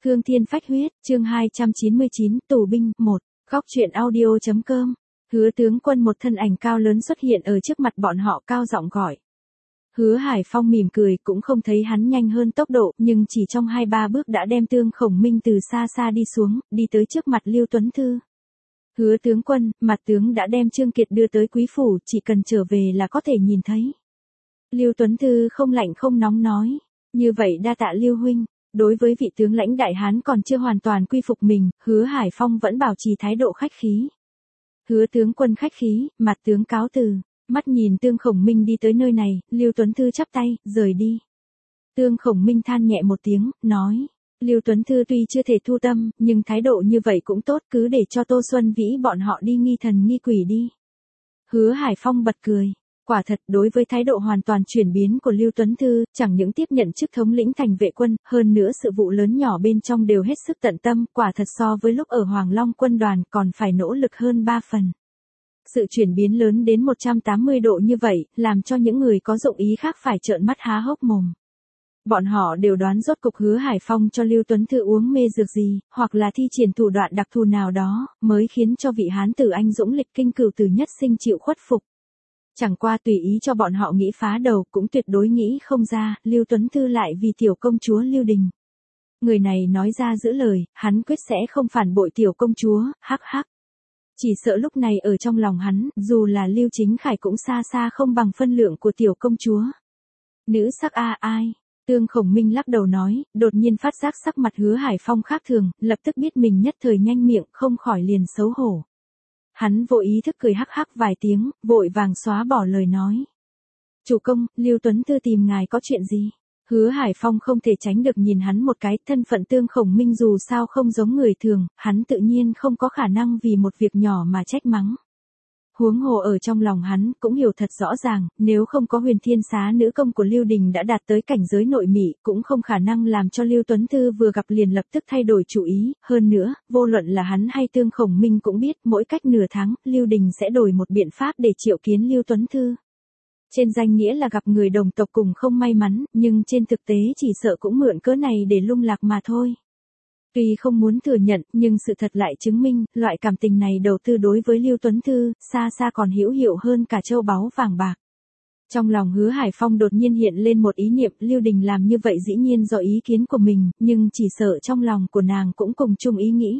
Cương Thiên Phách Huyết, chương 299, Tù binh, 1, góc truyện audio.com. Hứa tướng quân một thân ảnh cao lớn xuất hiện ở trước mặt bọn họ, cao giọng gọi. Hứa Hải Phong mỉm cười, cũng không thấy hắn nhanh hơn tốc độ, nhưng chỉ trong 2-3 bước đã đem Tương Khổng Minh từ xa xa đi xuống, đi tới trước mặt Lưu Tuấn Thư. Hứa tướng quân, mặt tướng đã đem Trương Kiệt đưa tới quý phủ, chỉ cần trở về là có thể nhìn thấy. Lưu Tuấn Thư không lạnh không nóng nói. Như vậy đa tạ Lưu huynh. Đối với vị tướng lãnh đại hán còn chưa hoàn toàn quy phục mình, Hứa Hải Phong vẫn bảo trì thái độ khách khí. Hứa tướng quân khách khí, mặt tướng cáo từ. Mắt nhìn Tương Khổng Minh đi tới nơi này, Lưu Tuấn Thư chắp tay, rời đi. Tương Khổng Minh than nhẹ một tiếng, nói. Lưu Tuấn Thư tuy chưa thể thu tâm, nhưng thái độ như vậy cũng tốt, cứ để cho Tô Xuân Vĩ bọn họ đi nghi thần nghi quỷ đi. Hứa Hải Phong bật cười. Quả thật, đối với thái độ hoàn toàn chuyển biến của Lưu Tuấn Thư, chẳng những tiếp nhận chức thống lĩnh thành vệ quân, hơn nữa sự vụ lớn nhỏ bên trong đều hết sức tận tâm, quả thật so với lúc ở Hoàng Long quân đoàn còn phải nỗ lực hơn 3 phần. Sự chuyển biến lớn đến 180 độ như vậy, làm cho những người có dụng ý khác phải trợn mắt há hốc mồm. Bọn họ đều đoán rốt cục Hứa Hải Phong cho Lưu Tuấn Thư uống mê dược gì, hoặc là thi triển thủ đoạn đặc thù nào đó, mới khiến cho vị hán tử anh dũng lịch kinh cửu tử nhất sinh chịu khuất phục. Chẳng qua tùy ý cho bọn họ nghĩ phá đầu, cũng tuyệt đối nghĩ không ra, Lưu Tuấn Thư lại vì tiểu công chúa Lưu Đình. Người này nói ra giữ lời, hắn quyết sẽ không phản bội tiểu công chúa, hắc hắc. Chỉ sợ lúc này ở trong lòng hắn, dù là Lưu Chính Khải cũng xa xa không bằng phân lượng của tiểu công chúa. Nữ sắc ai? Tương Khổng Minh lắc đầu nói, đột nhiên phát giác sắc mặt Hứa Hải Phong khác thường, lập tức biết mình nhất thời nhanh miệng, không khỏi liền xấu hổ. Hắn vô ý thức cười hắc hắc vài tiếng, vội vàng xóa bỏ lời nói. Chủ công, Lưu Tuấn Thư tìm ngài có chuyện gì? Hứa Hải Phong không thể tránh được nhìn hắn một cái, thân phận Tương Khổng Minh dù sao không giống người thường, hắn tự nhiên không có khả năng vì một việc nhỏ mà trách mắng. Huống hồ ở trong lòng hắn cũng hiểu thật rõ ràng, nếu không có Huyền Thiên Xá nữ công của Lưu Đình đã đạt tới cảnh giới nội mị, cũng không khả năng làm cho Lưu Tuấn Thư vừa gặp liền lập tức thay đổi chủ ý, hơn nữa, vô luận là hắn hay Tương Khổng Minh cũng biết, mỗi cách nửa tháng, Lưu Đình sẽ đổi một biện pháp để triệu kiến Lưu Tuấn Thư. Trên danh nghĩa là gặp người đồng tộc cùng không may mắn, nhưng trên thực tế chỉ sợ cũng mượn cớ này để lung lạc mà thôi. Tuy không muốn thừa nhận, nhưng sự thật lại chứng minh, loại cảm tình này đầu tư đối với Lưu Tuấn Thư, xa xa còn hữu hiệu hơn cả châu báu vàng bạc. Trong lòng Hứa Hải Phong đột nhiên hiện lên một ý niệm, Lưu Đình làm như vậy dĩ nhiên do ý kiến của mình, nhưng chỉ sợ trong lòng của nàng cũng cùng chung ý nghĩ.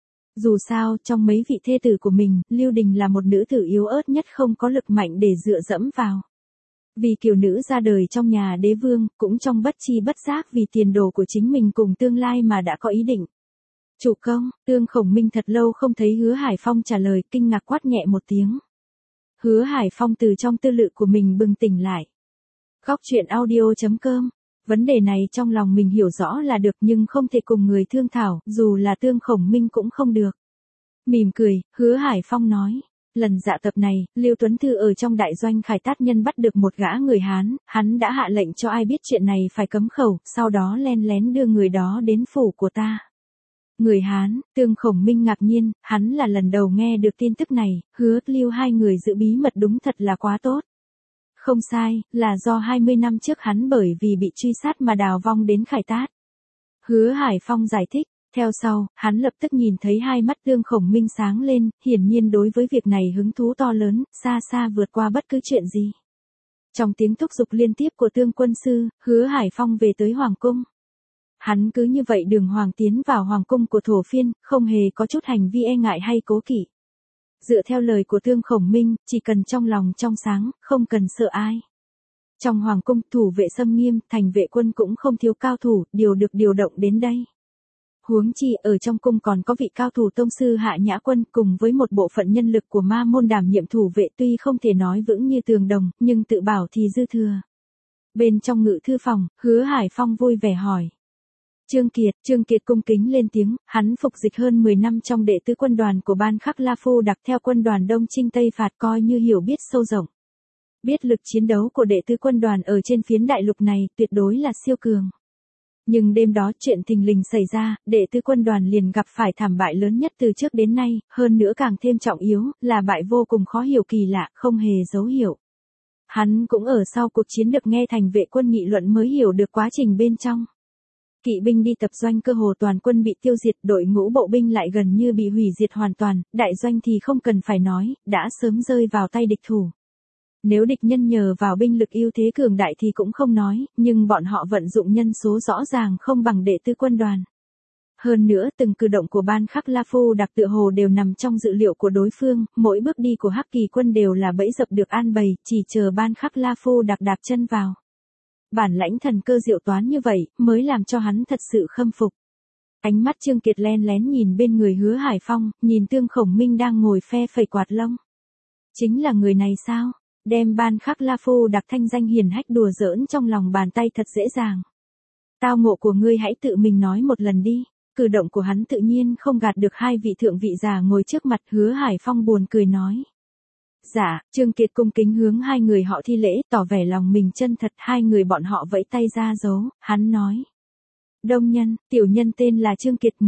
Dù sao, trong mấy vị thê tử của mình, Lưu Đình là một nữ tử yếu ớt nhất không có lực mạnh để dựa dẫm vào. Vì kiều nữ ra đời trong nhà đế vương, cũng trong bất chi bất giác vì tiền đồ của chính mình cùng tương lai mà đã có ý định. Chủ công, Tương Khổng Minh thật lâu không thấy Hứa Hải Phong trả lời, kinh ngạc quát nhẹ một tiếng. Hứa Hải Phong từ trong tư lự của mình bừng tỉnh lại. Góc truyện audio.com. Vấn đề này trong lòng mình hiểu rõ là được nhưng không thể cùng người thương thảo, dù là Tương Khổng Minh cũng không được. Mỉm cười, Hứa Hải Phong nói. Lần dạ tập này, Lưu Tuấn Thư ở trong đại doanh Khải Tát Nhân bắt được một gã người Hán, hắn đã hạ lệnh cho ai biết chuyện này phải cấm khẩu, sau đó len lén đưa người đó đến phủ của ta. Người Hán, Tương Khổng Minh ngạc nhiên, hắn là lần đầu nghe được tin tức này, Hứa Lưu hai người giữ bí mật đúng thật là quá tốt. Không sai, là do 20 năm trước hắn bởi vì bị truy sát mà đào vong đến Khải Tát. Hứa Hải Phong giải thích. Theo sau, hắn lập tức nhìn thấy hai mắt Tương Khổng Minh sáng lên, hiển nhiên đối với việc này hứng thú to lớn, xa xa vượt qua bất cứ chuyện gì. Trong tiếng thúc giục liên tiếp của Tương quân sư, Hứa Hải Phong về tới Hoàng cung. Hắn cứ như vậy đường hoàng tiến vào Hoàng cung của Thổ Phiên, không hề có chút hành vi e ngại hay cố kỵ. Dựa theo lời của Tương Khổng Minh, chỉ cần trong lòng trong sáng, không cần sợ ai. Trong Hoàng cung, thủ vệ xâm nghiêm, thành vệ quân cũng không thiếu cao thủ, điều động đến đây. Huống chi ở trong cung còn có vị cao thủ tông sư Hạ Nhã Quân cùng với một bộ phận nhân lực của Ma môn đảm nhiệm thủ vệ, tuy không thể nói vững như tường đồng, nhưng tự bảo thì dư thừa. Bên trong ngự thư phòng, Hứa Hải Phong vui vẻ hỏi. Trương Kiệt cung kính lên tiếng, hắn phục dịch hơn 10 năm trong đệ tứ quân đoàn của Ban Khắc La Phu đặc theo quân đoàn Đông Chinh Tây Phạt, coi như hiểu biết sâu rộng. Biết lực chiến đấu của đệ tứ quân đoàn ở trên phiến đại lục này tuyệt đối là siêu cường. Nhưng đêm đó chuyện thình lình xảy ra, đệ tứ quân đoàn liền gặp phải thảm bại lớn nhất từ trước đến nay, hơn nữa càng thêm trọng yếu, là bại vô cùng khó hiểu kỳ lạ, không hề dấu hiệu. Hắn cũng ở sau cuộc chiến được nghe thành vệ quân nghị luận mới hiểu được quá trình bên trong. Kỵ binh đi tập doanh cơ hồ toàn quân bị tiêu diệt, đội ngũ bộ binh lại gần như bị hủy diệt hoàn toàn, đại doanh thì không cần phải nói, đã sớm rơi vào tay địch thủ. Nếu địch nhân nhờ vào binh lực ưu thế cường đại thì cũng không nói, nhưng bọn họ vận dụng nhân số rõ ràng không bằng đệ tư quân đoàn. Hơn nữa từng cử động của Ban Khắc La Phu Đặc tựa hồ đều nằm trong dự liệu của đối phương, mỗi bước đi của Hắc Kỳ quân đều là bẫy dập được an bày, chỉ chờ Ban Khắc La Phu Đặc đạp chân vào. Bản lãnh thần cơ diệu toán như vậy, mới làm cho hắn thật sự khâm phục. Ánh mắt Trương Kiệt len lén nhìn bên người Hứa Hải Phong, nhìn Tương Khổng Minh đang ngồi phe phẩy quạt lông. Chính là người này sao? Đem Ban Khắc La Phu Đặc thanh danh hiển hách đùa giỡn trong lòng bàn tay thật dễ dàng. Tao ngộ của ngươi hãy tự mình nói một lần đi. Cử động của hắn tự nhiên không gạt được hai vị thượng vị già ngồi trước mặt. Hứa Hải Phong buồn cười nói. Dạ, Trương Kiệt cung kính hướng hai người họ thi lễ, tỏ vẻ lòng mình chân thật. Hai người bọn họ vẫy tay ra dấu, hắn nói. Đông nhân, tiểu nhân tên là Trương Kiệt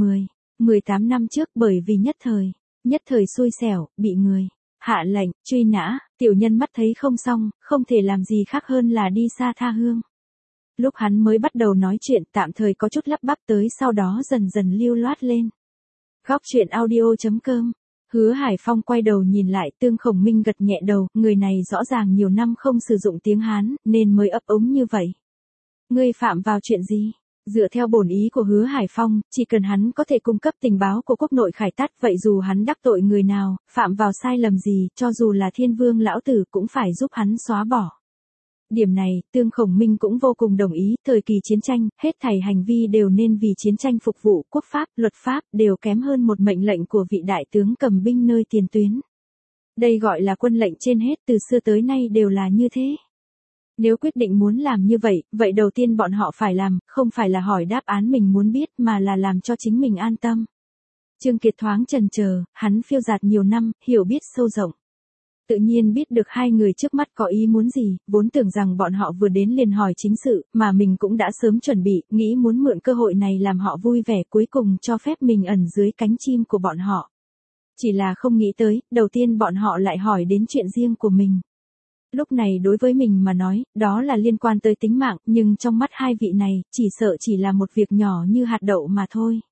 18 năm trước bởi vì nhất thời xui xẻo, bị người hạ lệnh, truy nã, tiểu nhân mắt thấy không xong, không thể làm gì khác hơn là đi xa tha hương. Lúc hắn mới bắt đầu nói chuyện tạm thời có chút lắp bắp tới sau đó dần dần lưu loát lên. Góc truyện audio.com. Hứa Hải Phong quay đầu nhìn lại, Tương Khổng Minh gật nhẹ đầu, người này rõ ràng nhiều năm không sử dụng tiếng Hán, nên mới ấp úng như vậy. Ngươi phạm vào chuyện gì? Dựa theo bổn ý của Hứa Hải Phong, chỉ cần hắn có thể cung cấp tình báo của quốc nội Khải Tát, vậy dù hắn đắc tội người nào, phạm vào sai lầm gì, cho dù là Thiên Vương lão tử cũng phải giúp hắn xóa bỏ. Điểm này, Tương Khổng Minh cũng vô cùng đồng ý, thời kỳ chiến tranh, hết thảy hành vi đều nên vì chiến tranh phục vụ, quốc pháp, luật pháp, đều kém hơn một mệnh lệnh của vị đại tướng cầm binh nơi tiền tuyến. Đây gọi là quân lệnh trên hết, từ xưa tới nay đều là như thế. Nếu quyết định muốn làm như vậy, vậy đầu tiên bọn họ phải làm, không phải là hỏi đáp án mình muốn biết mà là làm cho chính mình an tâm. Trương Kiệt thoáng chần chờ, hắn phiêu dạt nhiều năm, hiểu biết sâu rộng. Tự nhiên biết được hai người trước mắt có ý muốn gì, vốn tưởng rằng bọn họ vừa đến liền hỏi chính sự, mà mình cũng đã sớm chuẩn bị, nghĩ muốn mượn cơ hội này làm họ vui vẻ, cuối cùng cho phép mình ẩn dưới cánh chim của bọn họ. Chỉ là không nghĩ tới, đầu tiên bọn họ lại hỏi đến chuyện riêng của mình. Lúc này đối với mình mà nói, đó là liên quan tới tính mạng, nhưng trong mắt hai vị này, chỉ sợ chỉ là một việc nhỏ như hạt đậu mà thôi.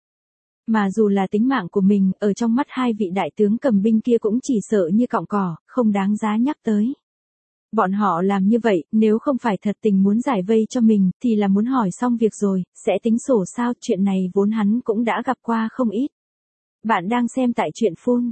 Mà dù là tính mạng của mình, ở trong mắt hai vị đại tướng cầm binh kia cũng chỉ sợ như cọng cỏ, không đáng giá nhắc tới. Bọn họ làm như vậy, nếu không phải thật tình muốn giải vây cho mình, thì là muốn hỏi xong việc rồi, sẽ tính sổ sao, chuyện này vốn hắn cũng đã gặp qua không ít. Bạn đang xem tại truyện phun.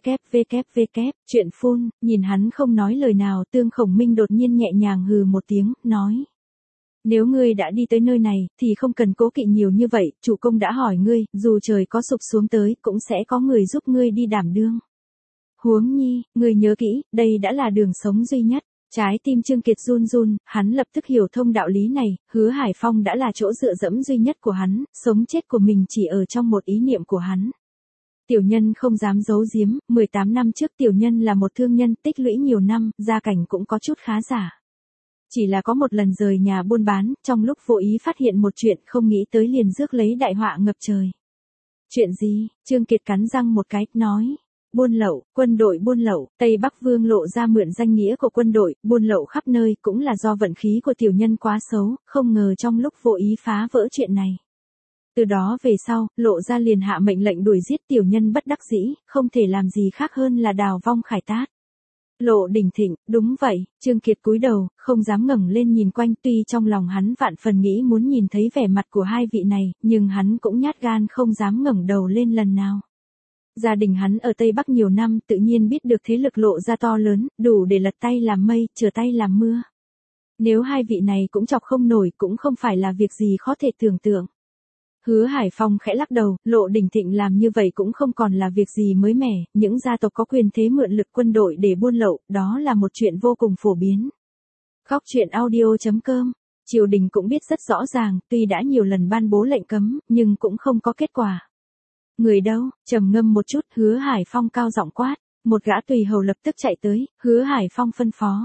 Chuyện phun, nhìn hắn không nói lời nào, Tương Khổng Minh đột nhiên nhẹ nhàng hừ một tiếng, nói. Nếu ngươi đã đi tới nơi này, thì không cần cố kỵ nhiều như vậy, chủ công đã hỏi ngươi, dù trời có sụp xuống tới, cũng sẽ có người giúp ngươi đi đảm đương. Huống nhi, ngươi nhớ kỹ, đây đã là đường sống duy nhất. Trái tim Trương Kiệt run run, hắn lập tức hiểu thông đạo lý này, Hứa Hải Phong đã là chỗ dựa dẫm duy nhất của hắn, sống chết của mình chỉ ở trong một ý niệm của hắn. Tiểu nhân không dám giấu giếm, 18 năm trước tiểu nhân là một thương nhân tích lũy nhiều năm, gia cảnh cũng có chút khá giả. Chỉ là có một lần rời nhà buôn bán, trong lúc vô ý phát hiện một chuyện không nghĩ tới liền rước lấy đại họa ngập trời. Chuyện gì? Trương Kiệt cắn răng một cái, nói. Buôn lậu, quân đội buôn lậu, Tây Bắc Vương lộ ra mượn danh nghĩa của quân đội, buôn lậu khắp nơi cũng là do vận khí của tiểu nhân quá xấu, không ngờ trong lúc vô ý phá vỡ chuyện này. Từ đó về sau, lộ ra liền hạ mệnh lệnh đuổi giết tiểu nhân bất đắc dĩ, không thể làm gì khác hơn là đào vong Khải Tát. Lộ Đình Thịnh, đúng vậy, Trương Kiệt cúi đầu, không dám ngẩng lên nhìn quanh, tuy trong lòng hắn vạn phần nghĩ muốn nhìn thấy vẻ mặt của hai vị này, nhưng hắn cũng nhát gan không dám ngẩng đầu lên lần nào. Gia đình hắn ở Tây Bắc nhiều năm, tự nhiên biết được thế lực Lộ ra to lớn, đủ để lật tay làm mây, trở tay làm mưa. Nếu hai vị này cũng chọc không nổi, cũng không phải là việc gì khó thể tưởng tượng. Hứa Hải Phong khẽ lắc đầu, Lộ Đình Thịnh làm như vậy cũng không còn là việc gì mới mẻ, những gia tộc có quyền thế mượn lực quân đội để buôn lậu, đó là một chuyện vô cùng phổ biến. Góc truyện audio.com. Triều đình cũng biết rất rõ ràng, tuy đã nhiều lần ban bố lệnh cấm, nhưng cũng không có kết quả. Người đâu? Trầm ngâm một chút, Hứa Hải Phong cao giọng quát, một gã tùy hầu lập tức chạy tới, Hứa Hải Phong phân phó.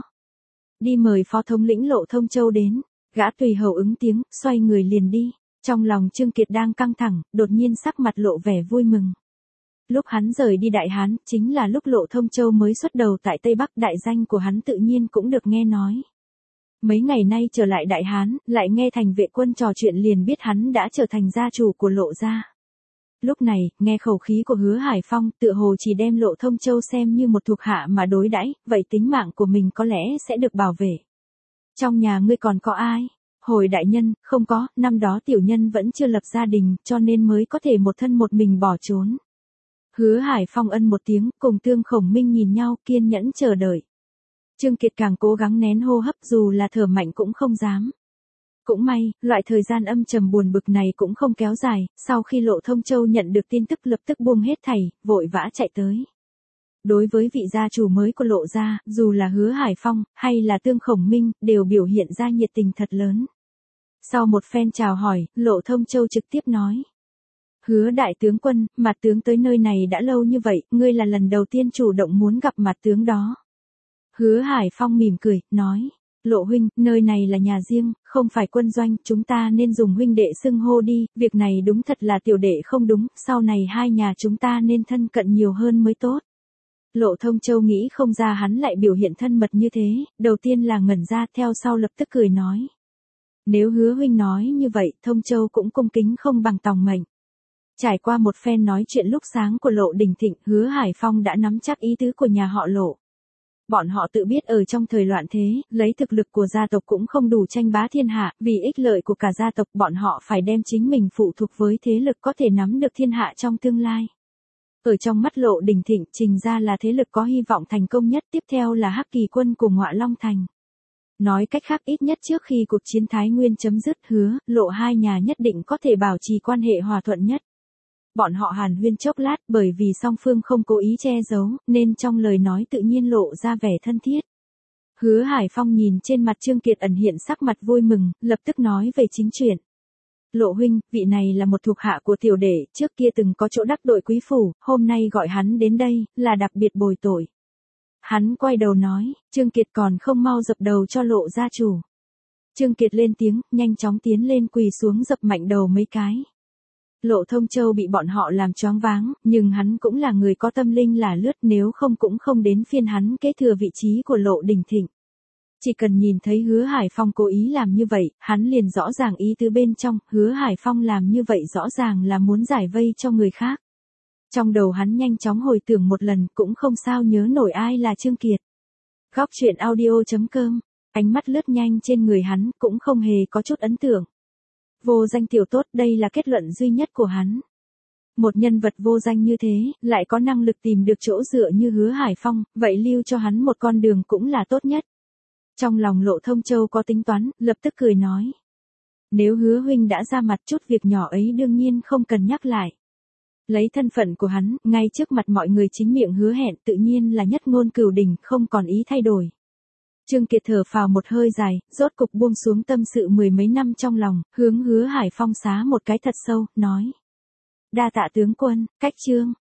Đi mời phó thống lĩnh Lộ Thông Châu đến, gã tùy hầu ứng tiếng, xoay người liền đi. Trong lòng Trương Kiệt đang căng thẳng, đột nhiên sắc mặt lộ vẻ vui mừng. Lúc hắn rời đi Đại Hán, chính là lúc Lộ Thông Châu mới xuất đầu tại Tây Bắc, đại danh của hắn tự nhiên cũng được nghe nói. mấy ngày nay trở lại Đại Hán, lại nghe Thành Vệ Quân trò chuyện liền biết hắn đã trở thành gia chủ của Lộ gia. Lúc này, nghe khẩu khí của Hứa Hải Phong, tựa hồ chỉ đem Lộ Thông Châu xem như một thuộc hạ mà đối đãi, vậy tính mạng của mình có lẽ sẽ được bảo vệ. Trong nhà ngươi còn có ai? Hồi đại nhân, không có, năm đó tiểu nhân vẫn chưa lập gia đình, cho nên mới có thể một thân một mình bỏ trốn. Hứa Hải Phong ân một tiếng, cùng Tương Khổng Minh nhìn nhau, kiên nhẫn chờ đợi. Trương Kiệt càng cố gắng nén hô hấp, dù là thở mạnh cũng không dám. Cũng may, loại thời gian âm trầm buồn bực này cũng không kéo dài, sau khi Lộ Thông Châu nhận được tin tức lập tức buông hết thảy, vội vã chạy tới. Đối với vị gia chủ mới của Lộ gia, dù là Hứa Hải Phong, hay là Tương Khổng Minh, đều biểu hiện ra nhiệt tình thật lớn. Sau một phen chào hỏi, Lộ Thông Châu trực tiếp nói. Hứa đại tướng quân, mặt tướng tới nơi này đã lâu như vậy, ngươi là lần đầu tiên chủ động muốn gặp mặt tướng đó. Hứa Hải Phong mỉm cười, nói. Lộ huynh, nơi này là nhà riêng, không phải quân doanh, chúng ta nên dùng huynh đệ xưng hô đi, việc này đúng thật là tiểu đệ không đúng, sau này hai nhà chúng ta nên thân cận nhiều hơn mới tốt. Lộ Thông Châu nghĩ không ra hắn lại biểu hiện thân mật như thế, đầu tiên là ngẩn ra, theo sau lập tức cười nói. Nếu Hứa huynh nói như vậy, Thông Châu cũng cung kính không bằng tòng mệnh. Trải qua một phen nói chuyện lúc sáng của Lộ Đình Thịnh, Hứa Hải Phong đã nắm chắc ý tứ của nhà họ Lộ. Bọn họ tự biết ở trong thời loạn thế, lấy thực lực của gia tộc cũng không đủ tranh bá thiên hạ, vì ích lợi của cả gia tộc bọn họ phải đem chính mình phụ thuộc với thế lực có thể nắm được thiên hạ trong tương lai. Ở trong mắt Lộ Đình Thịnh, Trình gia là thế lực có hy vọng thành công nhất, tiếp theo là Hắc Kỳ quân của Ngọa Long Thành. Nói cách khác, ít nhất trước khi cuộc chiến Thái Nguyên chấm dứt, Hứa, Lộ hai nhà nhất định có thể bảo trì quan hệ hòa thuận nhất. Bọn họ hàn huyên chốc lát, bởi vì song phương không cố ý che giấu, nên trong lời nói tự nhiên lộ ra vẻ thân thiết. Hứa Hải Phong nhìn trên mặt Trương Kiệt ẩn hiện sắc mặt vui mừng, lập tức nói về chính chuyện. Lộ huynh, vị này là một thuộc hạ của tiểu đệ, trước kia từng có chỗ đắc tội quý phủ, hôm nay gọi hắn đến đây, là đặc biệt bồi tội. Hắn quay đầu nói, Trương Kiệt còn không mau dập đầu cho Lộ gia chủ. Trương Kiệt lên tiếng, nhanh chóng tiến lên quỳ xuống dập mạnh đầu mấy cái. Lộ Thông Châu bị bọn họ làm choáng váng, nhưng hắn cũng là người có tâm linh là lướt, nếu không cũng không đến phiên hắn kế thừa vị trí của Lộ Đình Thịnh. Chỉ cần nhìn thấy Hứa Hải Phong cố ý làm như vậy, hắn liền rõ ràng ý tứ bên trong, Hứa Hải Phong làm như vậy rõ ràng là muốn giải vây cho người khác. Trong đầu hắn nhanh chóng hồi tưởng một lần, cũng không sao nhớ nổi ai là Trương Kiệt. Góc truyện audio.com, ánh mắt lướt nhanh trên người hắn, cũng không hề có chút ấn tượng. Vô danh tiểu tốt, đây là kết luận duy nhất của hắn. Một nhân vật vô danh như thế, lại có năng lực tìm được chỗ dựa như Hứa Hải Phong, vậy lưu cho hắn một con đường cũng là tốt nhất. Trong lòng Lộ Thông Châu có tính toán, lập tức cười nói. Nếu Hứa huynh đã ra mặt, chút việc nhỏ ấy đương nhiên không cần nhắc lại. Lấy thân phận của hắn, ngay trước mặt mọi người chính miệng hứa hẹn, tự nhiên là nhất ngôn cửu đỉnh, không còn ý thay đổi. Trương Kiệt thở phào một hơi dài, rốt cục buông xuống tâm sự mười mấy năm trong lòng, hướng Hứa Hải Phong xá một cái thật sâu, nói. Đa tạ tướng quân, cách chương.